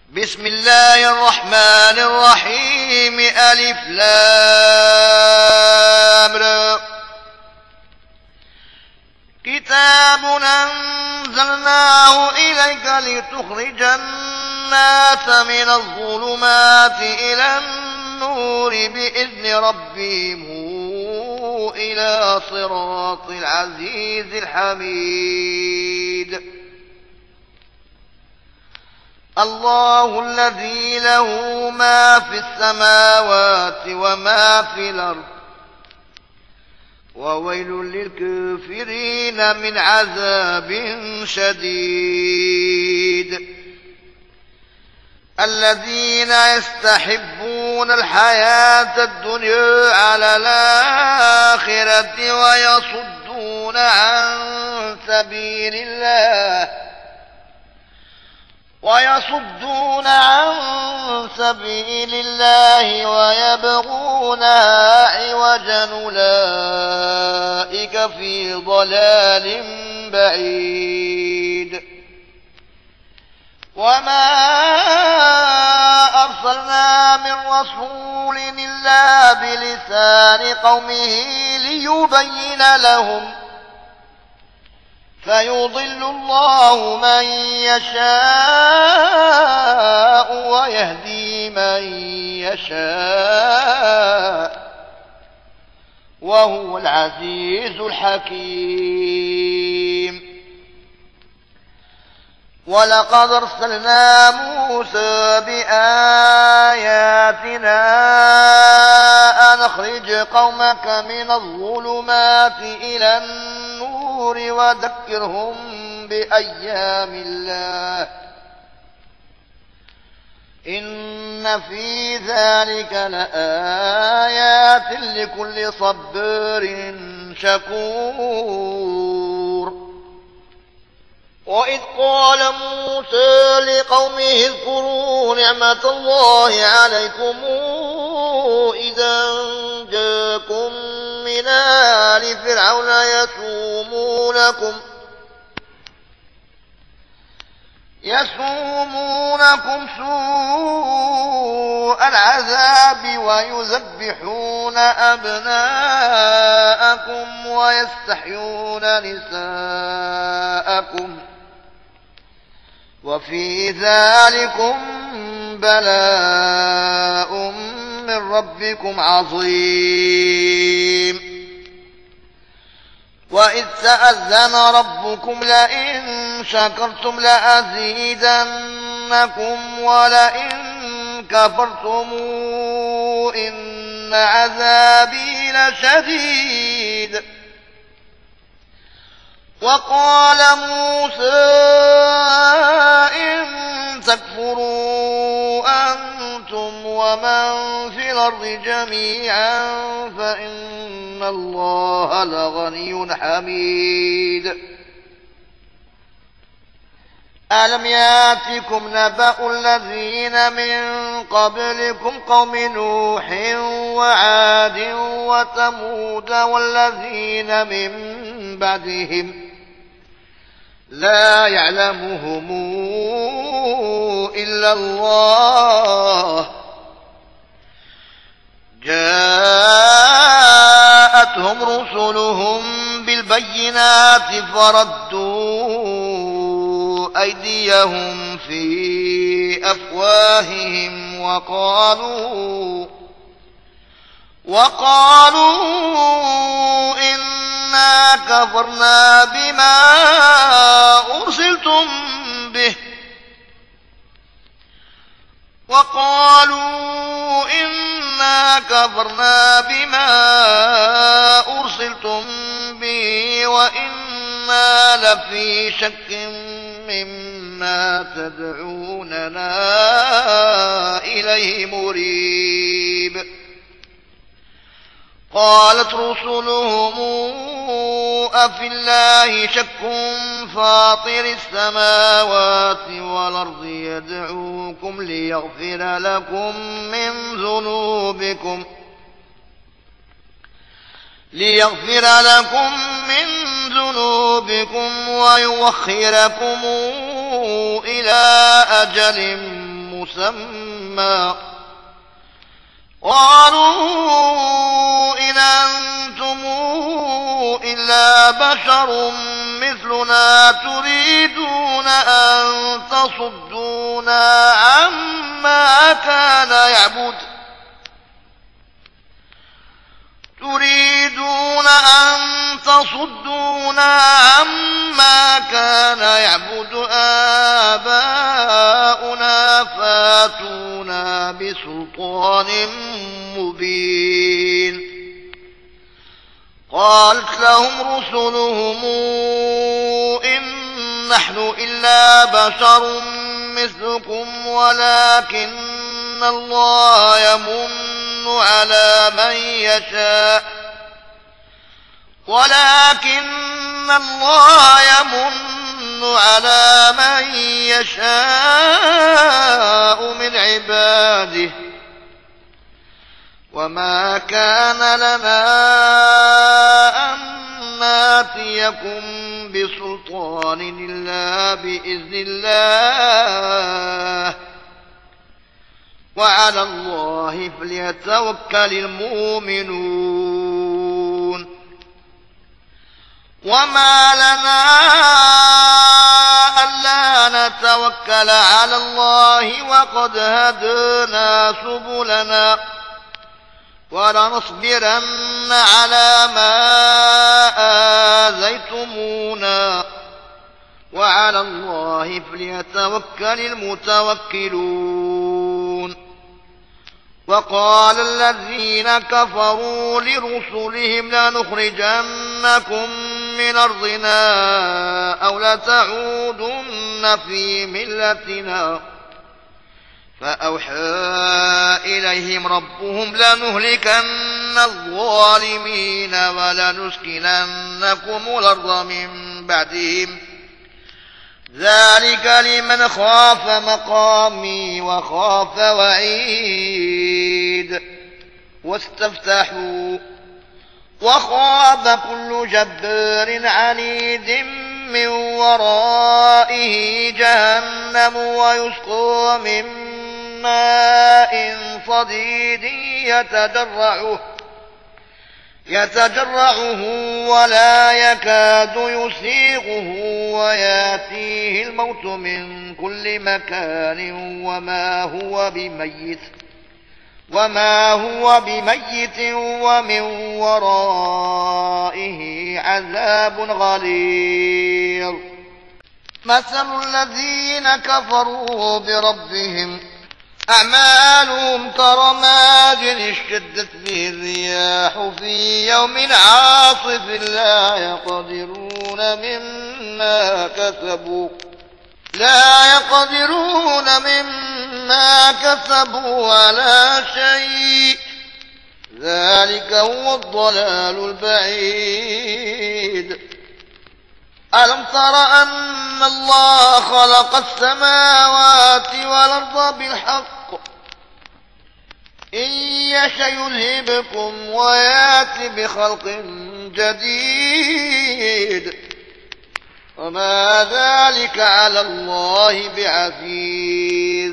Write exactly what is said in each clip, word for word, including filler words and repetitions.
بسم الله الرحمن الرحيم ألف لام را. كتاب أنزلناه إليك لتخرج الناس من الظلمات إلى النور بإذن ربهم إلى صراط العزيز الحميد. الله الذي له ما في السماوات وما في الأرض وويل للكافرين من عذاب شديد. الذين يستحبون الحياة الدنيا على الآخرة ويصدون عن سبيل الله ويصدون عن سبيل الله ويبغونها عوجا أولئك في ضلال بعيد. وما أرسلنا من رسول إلا بلسان قومه ليبين لهم فيضل الله من يشاء ويهدي من يشاء وهو العزيز الحكيم. ولقد أرسلنا موسى بآياتنا أن أخرج قومك من الظلمات إلى النور وذكرهم بأيام الله إن في ذلك لآيات لكل صبار شكور. وإذ قال موسى لقومه اذكروا نعمة الله عليكم إذا جاءكم من آل فرعون يسومونكم يسومونكم سوء العذاب ويذبحون أبناءكم ويستحيون نساءكم وفي ذلكم بلاء من ربكم عظيم. وإذ تأذن ربكم لئن شكرتم لأزيدنكم ولئن كفرتم إن عذابي لشديد. وقال موسى إن تكفروا أنتم ومن في الأرض جميعا فإن الله لغني حميد. ألم ياتكم نبأ الذين من قبلكم قوم نوح وعاد وثمود والذين من بعدهم لا يعلمهم إلا الله جاءتهم رسلهم بالبينات فردوا أيديهم في أفواههم وقالوا وقالوا إنا كفرنا بما أرسلتم به وقالوا إنا كفرنا بما أرسلتم به وإنا لفي شك مما تدعوننا إليه مريب. قالت رسلهم أفي الله شك فاطر السماوات والأرض يدعوكم ليغفر لكم من ذنوبكم ليغفر لكم من ذنوبكم ويوخركم إلى أجل مسمى قالوا إن أنتم إلا بشر مثلنا تريدون أن تصدونا عما كان يعبد تريدون أن تصدونا عما كان يعبد آباؤنا فاتونا بسلطان مبين قالت لهم رسلهم إن نحن إلا بشر مثلكم ولكن الله يمن على من يشاء ولكن الله يمن على من يشاء من عباده وما كان لنا أن ناتيكم بسلطان إلا بإذن الله وعلى الله فليتوكل المؤمنون وما لنا ألا نتوكل على الله وقد هدانا سبلنا ولنصبرن على ما آذيتمونا وعلى الله فليتوكل المتوكلون وقال الذين كفروا لرسلهم لنخرجنكم من أرضنا أو لتعودن في ملتنا فأوحى إليهم ربهم لنهلكن الظالمين ولنسكننكم الأرض من بعدهم ذلك لمن خاف مقامي وخاف وعيد واستفتحوا وخاب كل جبار عنيد من ورائه جهنم ويسقى من ماء صديد يتجرعه يتجرعه ولا يكاد يسيغه وياتيه الموت من كل مكان وما هو بميت وما هو بميت ومن ورائه عذاب غليظ مثل الذين كفروا بربهم أعمالهم كرماد اشتدت به الرياح في يوم عاصف لا يقدرون مما كسبوا لا يقدرون مما كسبوا على شيء ذلك هو الضلال البعيد ألم تر أن الله خلق السماوات والأرض بالحق إن يشأ يذهبكم ويأتي بخلق جديد وما ذلك على الله بعزيز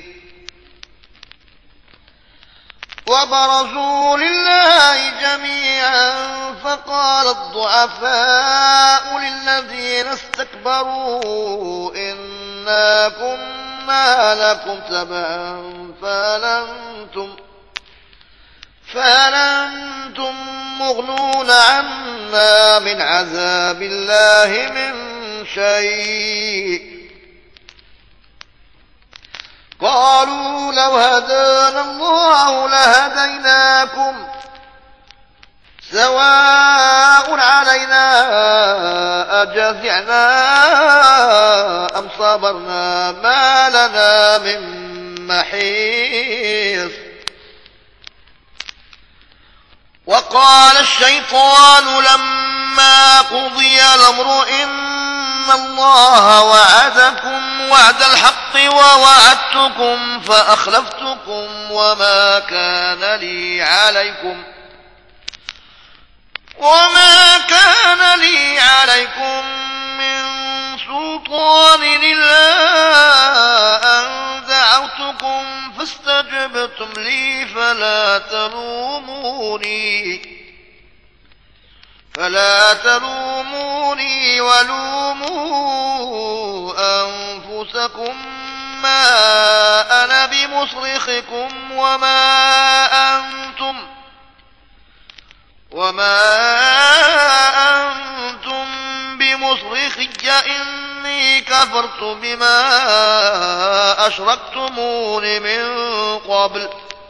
وبرزوا لله جميعا فقال الضعفاء للذين استكبروا إنا كنا لكم تبعا فأنتم فأنتم مغنون عنا من عذاب الله من شيء قالوا لو هدانا الله لهديناكم سواء علينا أجزعنا أم صبرنا ما لنا من محيص وقال الشيطان لما قضي الأمر إن الله وعدكم وعد الحق ووعدتكم فأخلفتكم وما كان لي عليكم وما كان لي عليكم من سلطان إلا أن دعوتكم فاستجبتم لي فلا تلوموني فلا تلوموني ولوموا أنفسكم ما أنا بمصرخكم وما أنتم وما أنتم بمصرخي إني كفرت بما أشركتمون من قبل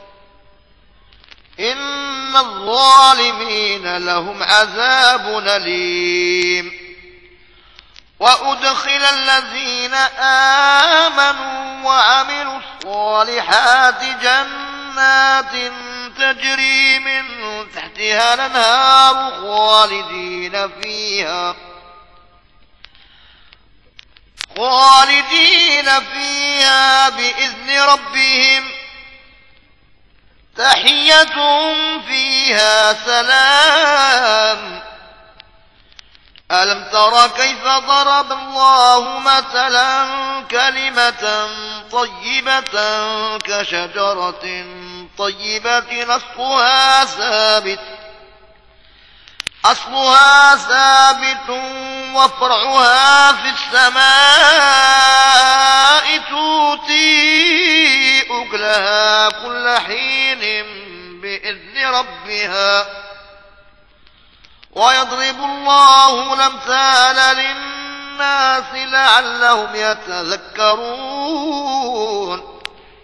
إن الظالمين لهم عذاب أليم وأدخل الذين آمنوا وعملوا الصالحات جنات تجري من تحتها الأنهار خالدين فيها خالدين فيها بإذن ربهم تحيتهم فيها سلام ألم تر كيف ضرب الله مثلا كلمة طيبة كشجرة طيبة أصلها ثابت أصلها ثابت وفرعها في السماء تؤتي أكلها كل حين بإذن ربها ويضرب الله الأمثال للناس لعلهم يتذكرون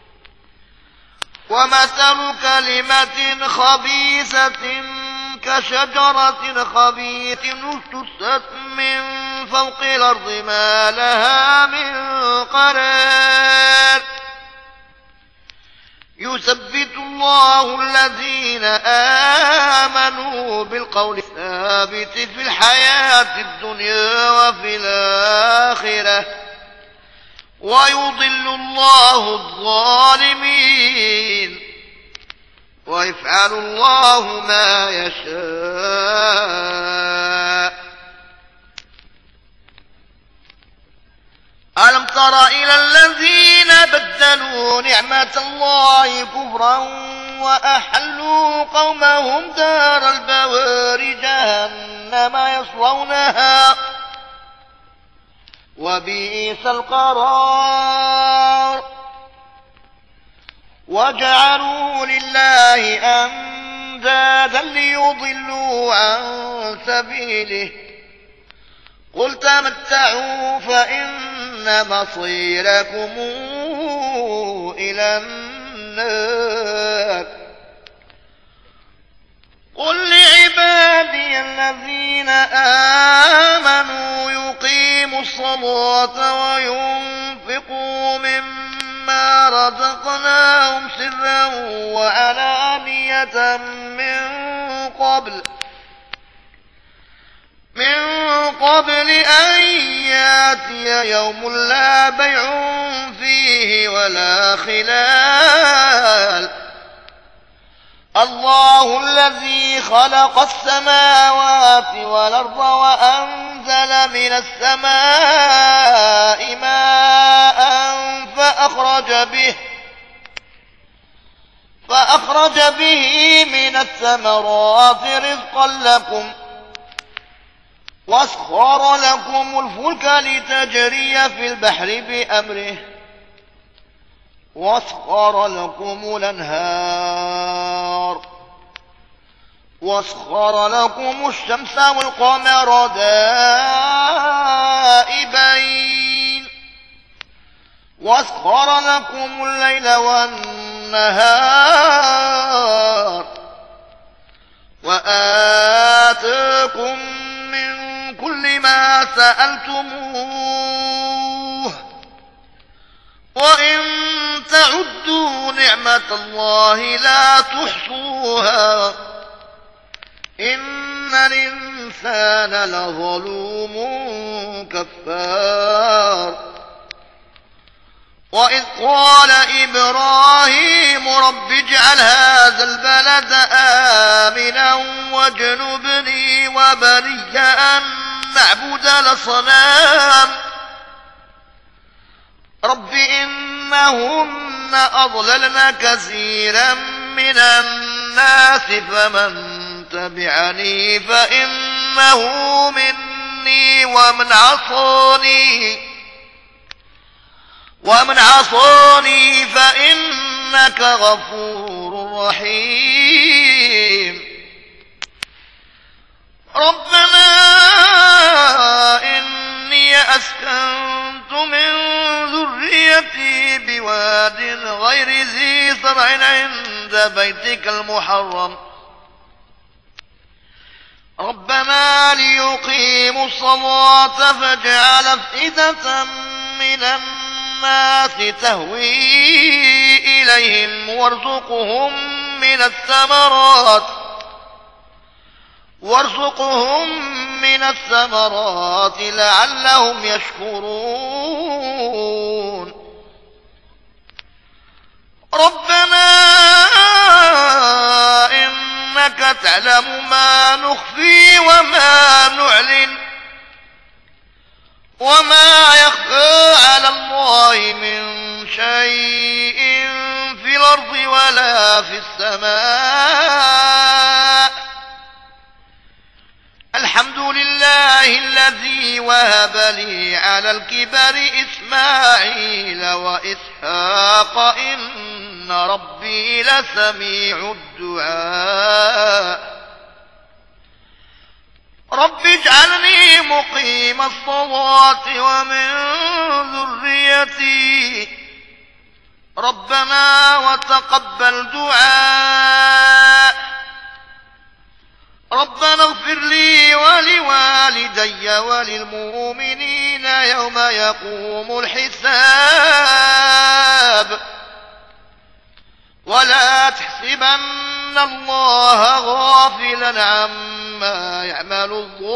ومثل كلمة خبيثة كشجرة خبيثة اجتثت من فوق الأرض ما لها من قرار يثبت الله الذين آمنوا بالقول الثابت في الحياة الدنيا وفي الآخرة ويضل الله الظالمين ويفعل الله ما يشاء ألم تر إلى الذين بدلوا نعمة الله كفرا وأحلوا قومهم دار البوار جهنم يصلونها وبئس القرار وجعلوا لله أندادا ليضلوا عن سبيله قل تمتعوا فإن مصيركم إلى النار قل لعبادي الذين آمنوا يقيموا الصلاة وينفقوا مما رزقناهم سرا وعلانية من قبل من قبل أن ياتي يوم لا بيع فيه ولا خلال الله الذي خلق السماوات والأرض وأنزل من السماء ماء فأخرج به فأخرج به من الثمرات رزقا لكم واسخر لكم الفلك لتجري في البحر بأمره واسخر لكم الأنهار واسخر لكم الشمس والقمر دائبين واسخر لكم الليل والنهار وآتاكم من كل ما سألتموه وإن تعدوا نعمة الله لا تحصوها إن الإنسان لظلوم كفار وإذ قال إبراهيم رب اجعل هذا البلد آمنا واجنبني وبني أن نعبد الأصنام رب إنهن أضللنا كثيرا من الناس فمن تبعني فإنه مني ومن عصاني ومن عصاني فإنك غفور رحيم ربنا إني أسكنت من ذريتي بواد غير ذي زرع عند بيتك المحرم ربنا ليقيموا الصلاة فاجعل أفئدة من الناس تهوي إليهم وارزقهم من الثمرات وارزقهم من الثمرات لعلهم يشكرون ربنا إنك تعلم ما نخفي وما نعلن وما يخفى على الله من شيء في الأرض ولا في السماء الحمد لله الذي وهب لي على الكبر إسماعيل وإسحاق إن ربي لسميع الدعاء رب اجعلني مقيم الصلاة ومن ذريتي ربنا وتقبل دعاء ربنا اغفر لي ولوالدي وللمؤمنين يوم يقوم الحساب ولا تحسبن الله غافلا عما يعمل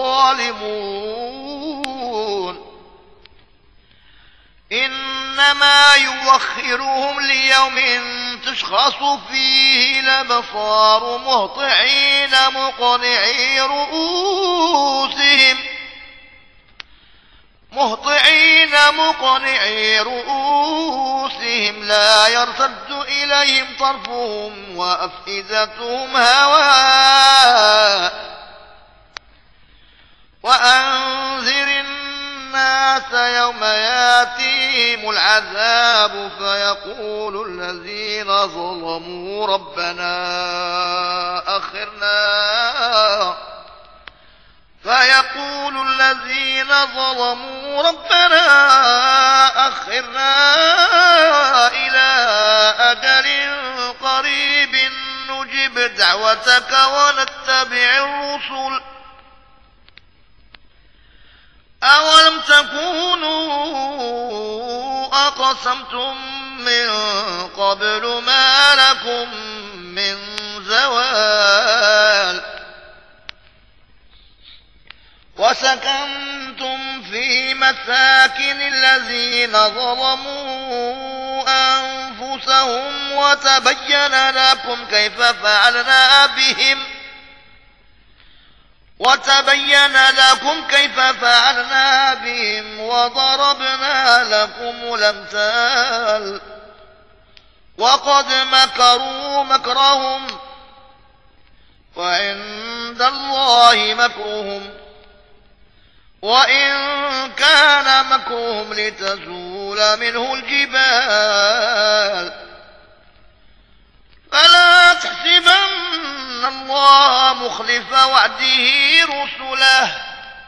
الظالمون إنما يوخرهم ليوم تشخص فيه الأبصار مهطعين مقنعي رؤوسهم مهطعين مقنعي رؤوسهم لا يرتد إليهم طرفهم وأفئدتهم هواء وأنذر الناس يوم ياتيهم العذاب فيقول الذين ظلموا ربنا أخرنا فيقول الذين ظلموا ربنا أخرنا إلى أجل قريب نجب دعوتك ونتبع الرسل أولم تكونوا أقسمتم من قبل ما لكم من زوال وسكنتم في مساكن الذين ظلموا أنفسهم وتبين لكم كيف فعلنا بهم وتبين لكم كيف فعلنا بهم وضربنا لكم الأمثال وقد مكروا مكرهم وعند الله مكرهم وإن كان مكرهم لتزول منه الجبال فلا تحسبن الله مخلف وعده رسله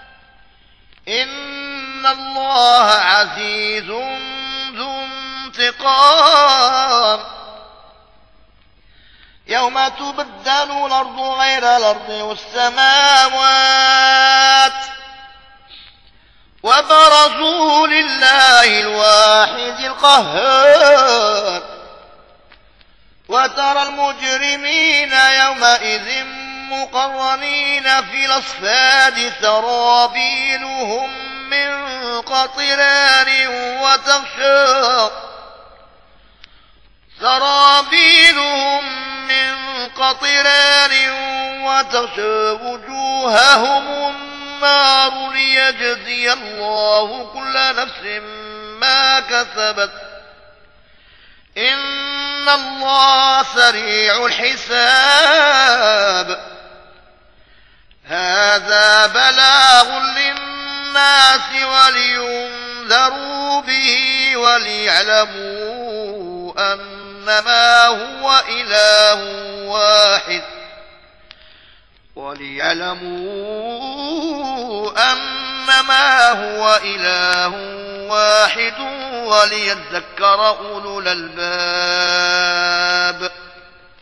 إن الله عزيز ذو انتقام يوم تبدل الأرض غير الأرض والسماوات وبرزوا لله الواحد القهار وترى المجرمين يومئذ مقرنين في الأصفاد سرابيلهم من قطران وتغشى سرابيلهم من قطران وتغشى وجوههم النار ليجزي الله كل نفس ما كسبت إن إن الله سريع الحساب. هذا بلاغ للناس ولينذروا به وليعلموا أنما هو إله واحد وليعلموا أنما هو إله واحد وليذكر أولو الألباب.